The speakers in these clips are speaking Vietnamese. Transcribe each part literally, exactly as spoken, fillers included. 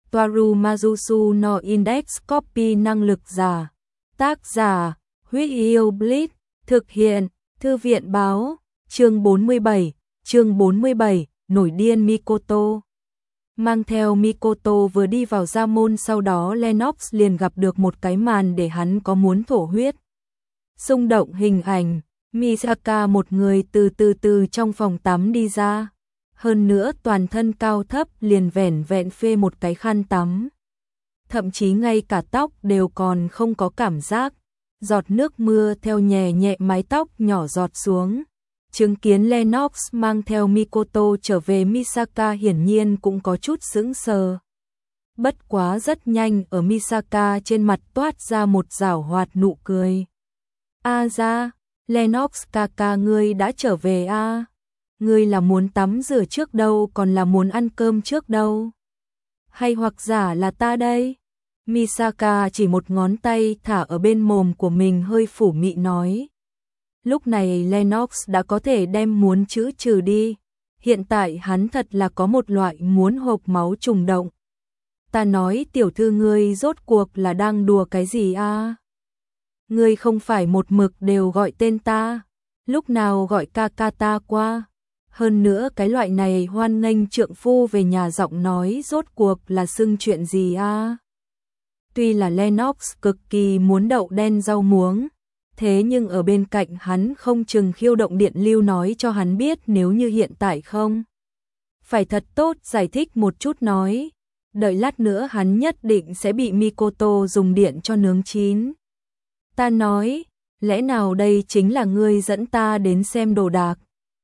Toaru Majusu no Index Copy năng lực giả. Tác giả, Huyết Yêu Bleach, thực hiện, Thư viện báo, chương bốn mươi bảy, chương bốn mươi bảy, nổi điên Mikoto. Mang theo Mikoto vừa đi vào gia môn, sau đó Lennox liền gặp được một cái màn để hắn có muốn thổ huyết. Xung động hình ảnh, Misaka một người từ từ từ trong phòng tắm đi ra. Hơn nữa toàn thân cao thấp liền vẻn vẹn phê một cái khăn tắm. Thậm chí ngay cả tóc đều còn không có cảm giác. Giọt nước mưa theo nhẹ nhẹ mái tóc nhỏ giọt xuống. Chứng kiến Lennox mang theo Mikoto trở về, Misaka hiển nhiên cũng có chút sững sờ. Bất quá rất nhanh ở Misaka trên mặt toát ra một giảo hoạt nụ cười. A ra, Lennox kaka, ngươi đã trở về a? À? Ngươi là muốn tắm rửa trước đâu, còn là muốn ăn cơm trước đâu? Hay hoặc giả là ta đây? Misaka chỉ một ngón tay thả ở bên mồm của mình, hơi phủ mị nói. Lúc này Lennox đã có thể đem muốn chữ trừ đi. Hiện tại hắn thật là có một loại muốn hộc máu trùng động. Ta nói tiểu thư, ngươi rốt cuộc là đang đùa cái gì a? À? Ngươi không phải một mực đều gọi tên ta, lúc nào gọi ca ca ta qua. Hơn nữa cái loại này hoan nghênh trượng phu về nhà giọng nói rốt cuộc là xưng chuyện gì a? À? Tuy là Lennox cực kỳ muốn đậu đen rau muống, thế nhưng ở bên cạnh hắn không chừng khiêu động điện lưu nói cho hắn biết nếu như hiện tại không phải thật tốt giải thích một chút nói. Đợi lát nữa hắn nhất định sẽ bị Mikoto dùng điện cho nướng chín. Ta nói, lẽ nào đây chính là ngươi dẫn ta đến xem đồ đạc?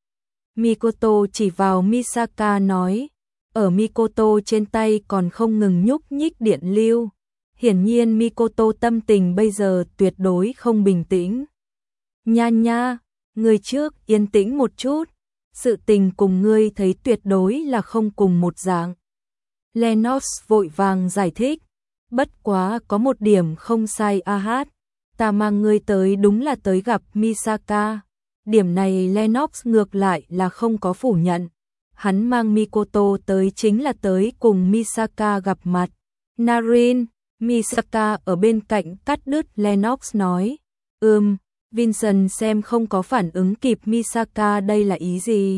Mikoto chỉ vào Misaka nói, ở Mikoto trên tay còn không ngừng nhúc nhích điện lưu. Hiển nhiên Mikoto tâm tình bây giờ tuyệt đối không bình tĩnh. Nha nha, ngươi trước yên tĩnh một chút, sự tình cùng ngươi thấy tuyệt đối là không cùng một dạng. Lennox vội vàng giải thích, bất quá có một điểm không sai a hát, ta mang ngươi tới đúng là tới gặp Misaka. Điểm này Lennox ngược lại là không có phủ nhận. Hắn mang Mikoto tới chính là tới cùng Misaka gặp mặt. Narin, Misaka ở bên cạnh cắt đứt Lennox nói, ừm, Vincent xem không có phản ứng kịp. Misaka đây là ý gì?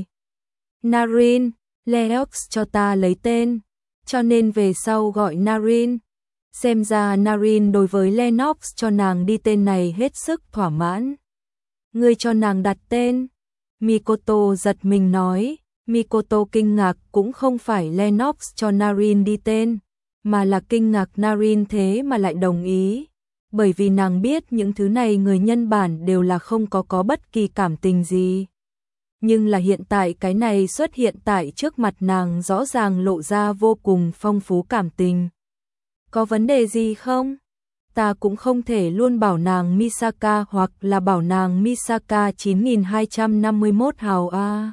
Narin, Lennox cho ta lấy tên, cho nên về sau gọi Narin. Xem ra Narin đối với Lennox cho nàng đi tên này hết sức thỏa mãn. Ngươi cho nàng đặt tên? Mikoto giật mình nói. Mikoto kinh ngạc cũng không phải Lennox cho Narin đi tên, mà là kinh ngạc Narin thế mà lại đồng ý. Bởi vì nàng biết những thứ này người nhân bản đều là không có có bất kỳ cảm tình gì. Nhưng là hiện tại cái này xuất hiện tại trước mặt nàng rõ ràng lộ ra vô cùng phong phú cảm tình. Có vấn đề gì không? Ta cũng không thể luôn bảo nàng Misaka hoặc là bảo nàng Misaka chín nghìn hai trăm năm mươi mốt hào a.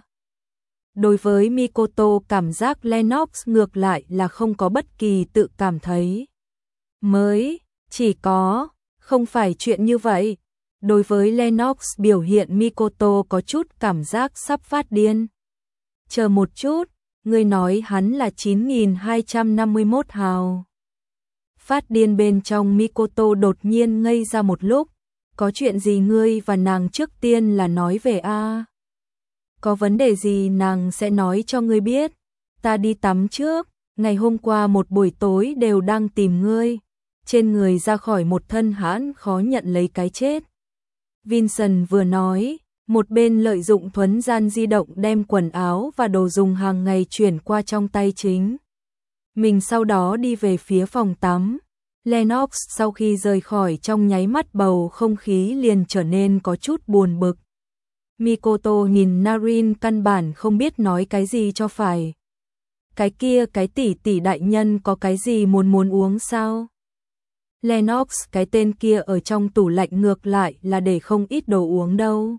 Đối với Mikoto cảm giác Lennox ngược lại là không có bất kỳ tự cảm thấy. Mới, chỉ có, không phải chuyện như vậy. Đối với Lennox biểu hiện Mikoto có chút cảm giác sắp phát điên. Chờ một chút, ngươi nói hắn là chín nghìn hai trăm năm mươi mốt hào. Phát điên bên trong Mikoto đột nhiên ngây ra một lúc. Có chuyện gì ngươi và nàng trước tiên là nói về a? Có vấn đề gì nàng sẽ nói cho ngươi biết. Ta đi tắm trước, ngày hôm qua một buổi tối đều đang tìm ngươi. Trên người ra khỏi một thân hãn khó nhận lấy cái chết. Vincent vừa nói, một bên lợi dụng thuấn gian di động đem quần áo và đồ dùng hàng ngày chuyển qua trong tay chính. Mình sau đó đi về phía phòng tắm. Lennox sau khi rời khỏi trong nháy mắt bầu không khí liền trở nên có chút buồn bực. Mikoto nhìn Narin căn bản không biết nói cái gì cho phải. Cái kia cái tỷ tỷ đại nhân có cái gì muốn muốn uống sao? Lennox cái tên kia ở trong tủ lạnh ngược lại là để không ít đồ uống đâu.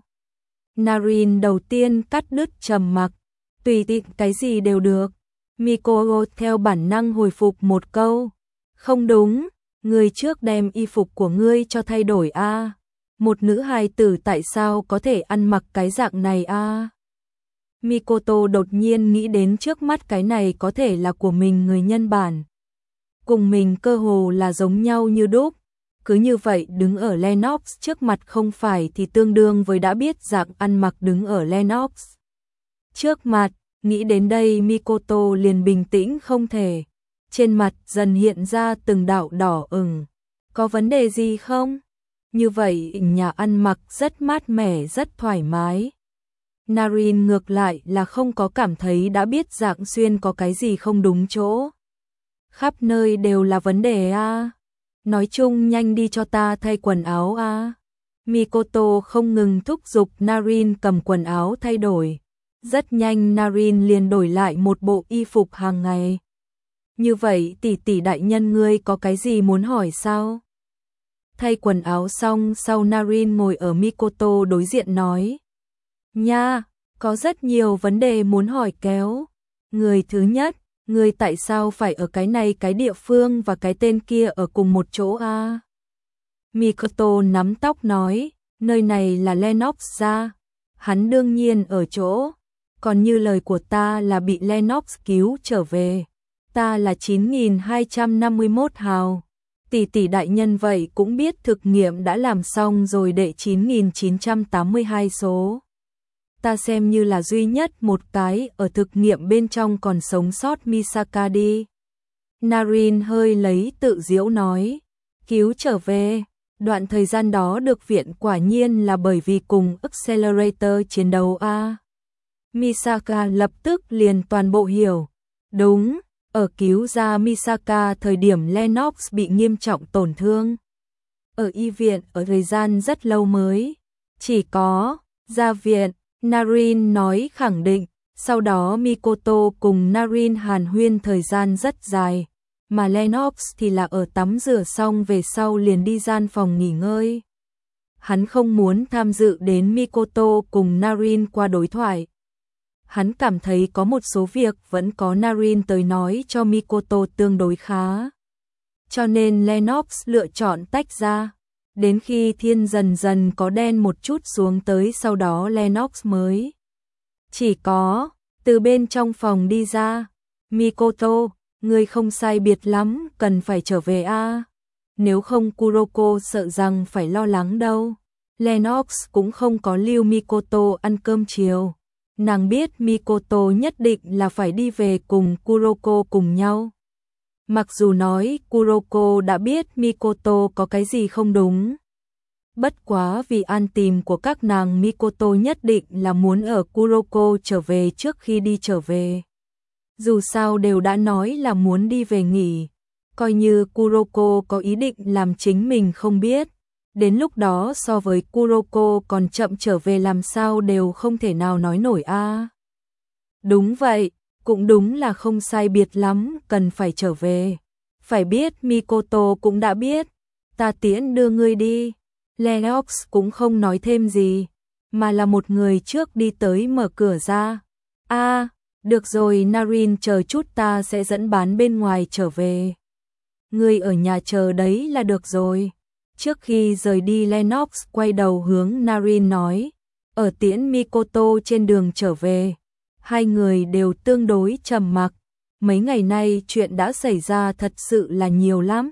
Narin đầu tiên cắt đứt trầm mặc, tùy tiện cái gì đều được. Mikoto theo bản năng hồi phục một câu, không đúng, ngươi trước đem y phục của ngươi cho thay đổi a. À? Một nữ hài tử tại sao có thể ăn mặc cái dạng này a? À? Mikoto đột nhiên nghĩ đến trước mắt cái này có thể là của mình người nhân bản. cùng mình cơ hồ là giống nhau như đúc. Cứ như vậy đứng ở Lennox trước mặt không phải thì tương đương với đã biết dạng ăn mặc đứng ở Lennox trước mặt. Nghĩ đến đây Mikoto liền bình tĩnh không thể. Trên mặt dần hiện ra từng đạo đỏ ửng. Có vấn đề gì không? Như vậy nhà ăn mặc rất mát mẻ, rất thoải mái. Narin ngược lại là không có cảm thấy đã biết Dạng Xuyên có cái gì không đúng chỗ. Khắp nơi đều là vấn đề a. À. Nói chung nhanh đi cho ta thay quần áo a. À. Mikoto không ngừng thúc giục Narin cầm quần áo thay đổi. Rất nhanh Narin liền đổi lại một bộ y phục hàng ngày. Như vậy tỷ tỷ đại nhân ngươi có cái gì muốn hỏi sao? Thay quần áo xong sau Narin ngồi ở Mikoto đối diện nói. Nha, có rất nhiều vấn đề muốn hỏi kéo. Người thứ nhất, người tại sao phải ở cái này cái địa phương và cái tên kia ở cùng một chỗ a? À? Mikoto nắm tóc nói, nơi này là Lennox ra. Hắn đương nhiên ở chỗ. Còn như lời của ta là bị Lennox cứu trở về. Ta là chín nghìn hai trăm năm mươi mốt hào. Tỷ tỷ đại nhân vậy cũng biết thực nghiệm đã làm xong rồi đệ chín nghìn chín trăm tám mươi hai số. Ta xem như là duy nhất một cái ở thực nghiệm bên trong còn sống sót Misaka đi. Narin hơi lấy tự giễu nói. Cứu trở về. Đoạn thời gian đó được viện quả nhiên là bởi vì cùng Accelerator chiến đấu a. À. Misaka lập tức liền toàn bộ hiểu. Đúng, ở cứu ra Misaka thời điểm Lennox bị nghiêm trọng tổn thương. Ở y viện ở thời gian rất lâu mới. Chỉ có, ra viện, Narin nói khẳng định. Sau đó Mikoto cùng Narin hàn huyên thời gian rất dài. Mà Lennox thì là ở tắm rửa xong về sau liền đi gian phòng nghỉ ngơi. Hắn không muốn tham dự đến Mikoto cùng Narin qua đối thoại. Hắn cảm thấy có một số việc vẫn có Narin tới nói cho Mikoto tương đối khá. Cho nên Lennox lựa chọn tách ra. Đến khi thiên dần dần có đen một chút xuống tới sau đó Lennox mới. Chỉ có, từ bên trong phòng đi ra. Mikoto, ngươi không sai biệt lắm, cần phải trở về a. À? Nếu không Kuroko sợ rằng phải lo lắng đâu. Lennox cũng không có lưu Mikoto ăn cơm chiều. Nàng biết Mikoto nhất định là phải đi về cùng Kuroko cùng nhau. Mặc dù nói Kuroko đã biết Mikoto có cái gì không đúng. Bất quá vì an tìm của các nàng Mikoto nhất định là muốn ở Kuroko trở về trước khi đi trở về. Dù sao đều đã nói là muốn đi về nghỉ. Coi như Kuroko có ý định làm chính mình không biết. Đến lúc đó so với Kuroko còn chậm trở về làm sao đều không thể nào nói nổi a. À. Đúng vậy, cũng đúng là không sai biệt lắm, cần phải trở về. Phải biết Mikoto cũng đã biết, ta tiễn đưa ngươi đi. Lennox cũng không nói thêm gì, mà là một người trước đi tới mở cửa ra. A, à, được rồi Narin chờ chút ta sẽ dẫn bán bên ngoài trở về. Ngươi ở nhà chờ đấy là được rồi. Trước khi rời đi Lennox quay đầu hướng Narin nói, ở tiễn Mikoto trên đường trở về. Hai người đều tương đối trầm mặc. Mấy ngày nay chuyện đã xảy ra thật sự là nhiều lắm.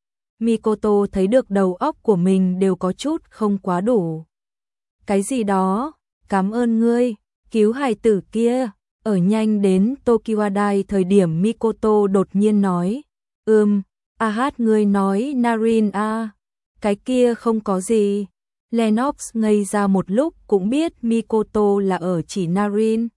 Mikoto thấy được đầu óc của mình đều có chút không quá đủ. Cái gì đó, cảm ơn ngươi, cứu hài tử kia. Ở nhanh đến Tokiwadai thời điểm Mikoto đột nhiên nói, ừm, a hát ngươi nói Narin a. À. Cái kia không có gì. Lennox ngây ra một lúc cũng biết Mikoto là ở chỉ Narin.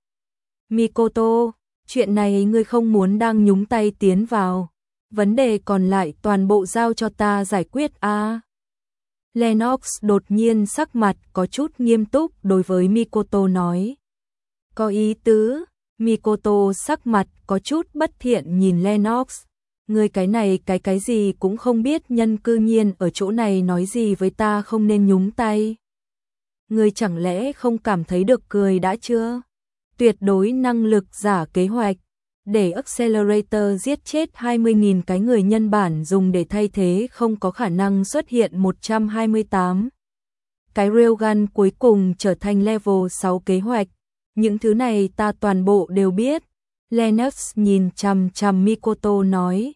Mikoto, chuyện này ngươi không muốn đang nhúng tay tiến vào. Vấn đề còn lại toàn bộ giao cho ta giải quyết a. À. Lennox đột nhiên sắc mặt có chút nghiêm túc đối với Mikoto nói. Có ý tứ, Mikoto sắc mặt có chút bất thiện nhìn Lennox. Ngươi cái này cái cái gì cũng không biết nhân cư nhiên ở chỗ này nói gì với ta không nên nhúng tay. Ngươi chẳng lẽ không cảm thấy được cười đã chưa? Tuyệt đối năng lực giả kế hoạch. Để Accelerator giết chết hai mươi nghìn cái người nhân bản dùng để thay thế không có khả năng xuất hiện một trăm hai mươi tám. Cái Railgun cuối cùng trở thành level sáu kế hoạch. Những thứ này ta toàn bộ đều biết. Lennox nhìn chằm chằm Mikoto nói.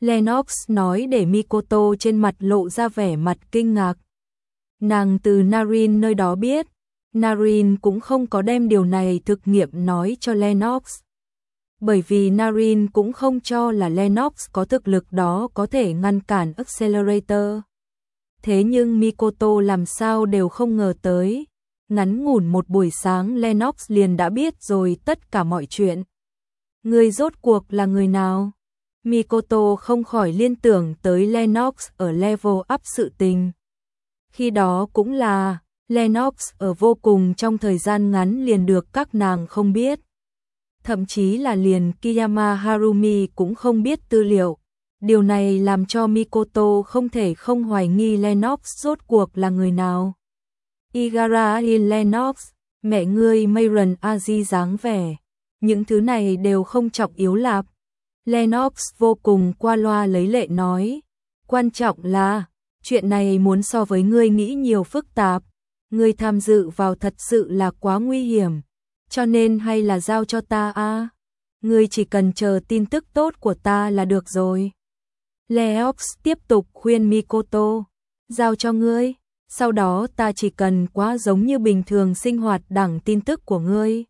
Lennox nói để Mikoto trên mặt lộ ra vẻ mặt kinh ngạc. Nàng từ Narin nơi đó biết, Narin cũng không có đem điều này thực nghiệm nói cho Lennox. Bởi vì Narin cũng không cho là Lennox có thực lực đó có thể ngăn cản Accelerator. Thế nhưng Mikoto làm sao đều không ngờ tới. Ngắn ngủn một buổi sáng Lennox liền đã biết rồi tất cả mọi chuyện. Người rốt cuộc là người nào? Mikoto không khỏi liên tưởng tới Lennox ở level up sự tình. Khi đó cũng là, Lennox ở vô cùng trong thời gian ngắn liền được các nàng không biết. Thậm chí là liền Kiyama Harumi cũng không biết tư liệu. Điều này làm cho Mikoto không thể không hoài nghi Lennox rốt cuộc là người nào. Igarashi Lennox, mẹ ngươi Mayron Aji dáng vẻ. Những thứ này đều không trọng yếu lạp. Lennox vô cùng qua loa lấy lệ nói. Quan trọng là, chuyện này muốn so với ngươi nghĩ nhiều phức tạp. Ngươi tham dự vào thật sự là quá nguy hiểm. Cho nên hay là giao cho ta a à? Ngươi chỉ cần chờ tin tức tốt của ta là được rồi. Lennox tiếp tục khuyên Mikoto. Giao cho ngươi. Sau đó ta chỉ cần quá giống như bình thường sinh hoạt đẳng tin tức của ngươi.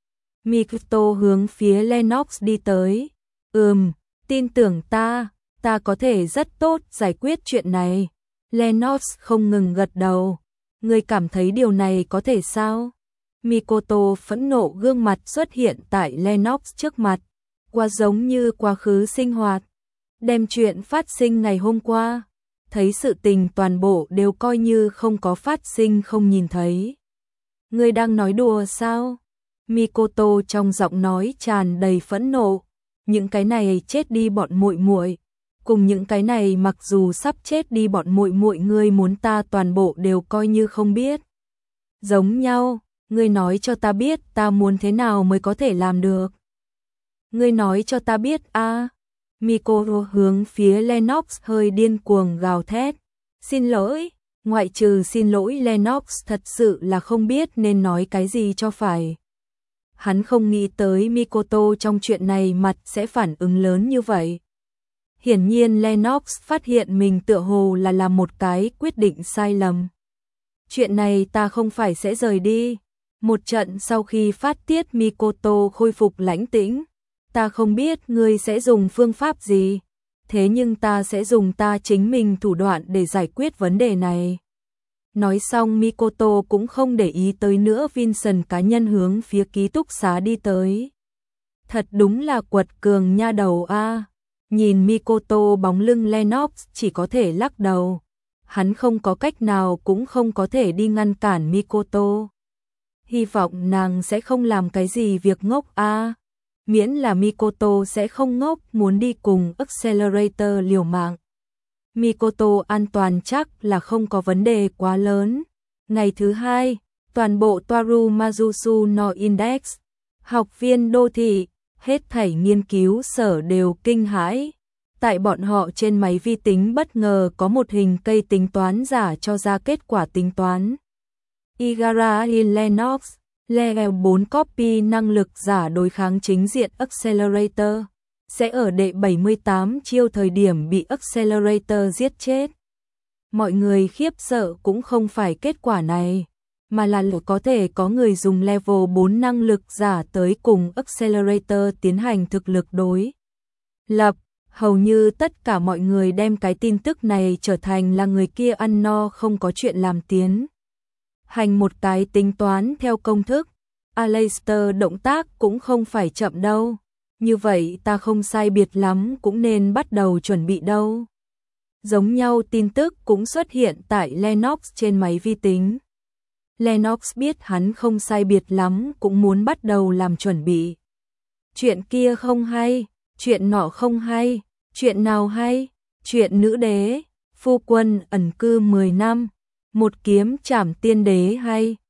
Mikoto hướng phía Lennox đi tới. Ừm, tin tưởng ta, ta có thể rất tốt giải quyết chuyện này. Lennox không ngừng gật đầu. Ngươi cảm thấy điều này có thể sao? Mikoto phẫn nộ gương mặt xuất hiện tại Lennox trước mặt. Quá giống như quá khứ sinh hoạt. Đem chuyện phát sinh ngày hôm qua. Thấy sự tình toàn bộ đều coi như không có phát sinh không nhìn thấy. Ngươi đang nói đùa sao? Mikoto trong giọng nói tràn đầy phẫn nộ. Những cái này chết đi bọn muội muội, cùng những cái này mặc dù sắp chết đi bọn muội muội ngươi muốn ta toàn bộ đều coi như không biết. Giống nhau, ngươi nói cho ta biết ta muốn thế nào mới có thể làm được. Ngươi nói cho ta biết a. À. Mikoto hướng phía Lennox hơi điên cuồng gào thét. Xin lỗi, ngoại trừ xin lỗi Lennox thật sự là không biết nên nói cái gì cho phải. Hắn không nghĩ tới Mikoto trong chuyện này mặt sẽ phản ứng lớn như vậy. Hiển nhiên Lennox phát hiện mình tựa hồ là làm một cái quyết định sai lầm. Chuyện này ta không phải sẽ rời đi. Một trận sau khi phát tiết Mikoto khôi phục lãnh tĩnh. Ta không biết ngươi sẽ dùng phương pháp gì. Thế nhưng ta sẽ dùng ta chính mình thủ đoạn để giải quyết vấn đề này. Nói xong Mikoto cũng không để ý tới nữa Vincent cá nhân hướng phía ký túc xá đi tới. Thật đúng là quật cường nha đầu a. À. Nhìn Mikoto bóng lưng Lennox chỉ có thể lắc đầu. Hắn không có cách nào cũng không có thể đi ngăn cản Mikoto. Hy vọng nàng sẽ không làm cái gì việc ngốc a. À. Miễn là Mikoto sẽ không ngốc muốn đi cùng Accelerator liều mạng. Mikoto an toàn chắc là không có vấn đề quá lớn. Ngày thứ hai, toàn bộ Toaru Mazusu no Index, học viên đô thị, hết thảy nghiên cứu sở đều kinh hãi. Tại bọn họ trên máy vi tính bất ngờ có một hình cây tính toán giả cho ra kết quả tính toán. Igarashi Lennox, level bốn copy năng lực giả đối kháng chính diện Accelerator. Sẽ ở đệ bảy mươi tám chiêu thời điểm bị Accelerator giết chết. Mọi người khiếp sợ cũng không phải kết quả này, mà là có thể có người dùng level bốn năng lực giả tới cùng Accelerator tiến hành thực lực đối lập. Hầu như tất cả mọi người đem cái tin tức này trở thành là người kia ăn no không có chuyện làm tiến. Hành một cái tính toán theo công thức. Aleister động tác cũng không phải chậm đâu. Như vậy ta không sai biệt lắm cũng nên bắt đầu chuẩn bị đâu. Giống nhau tin tức cũng xuất hiện tại Lennox trên máy vi tính. Lennox biết hắn không sai biệt lắm cũng muốn bắt đầu làm chuẩn bị. Chuyện kia không hay, chuyện nọ không hay, chuyện nào hay, chuyện nữ đế, phu quân ẩn cư mười năm, một kiếm trảm tiên đế hay.